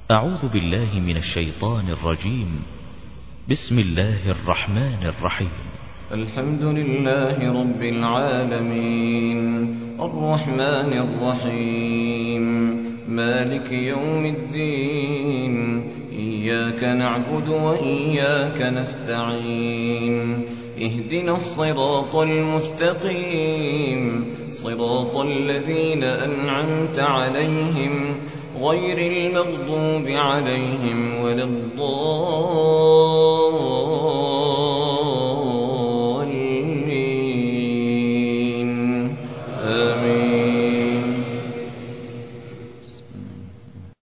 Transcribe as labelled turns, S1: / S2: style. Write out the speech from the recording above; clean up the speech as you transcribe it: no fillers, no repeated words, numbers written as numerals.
S1: أعوذ بالله من الشيطان الرجيم. بسم الله الرحمن الرحيم.
S2: الحمد لله رب العالمين الرحمن الرحيم مالك يوم الدين إياك نعبد وإياك نستعين اهدنا الصراط المستقيم صراط الذين أنعمت عليهم غير المغضوب عليهم ولا الضالين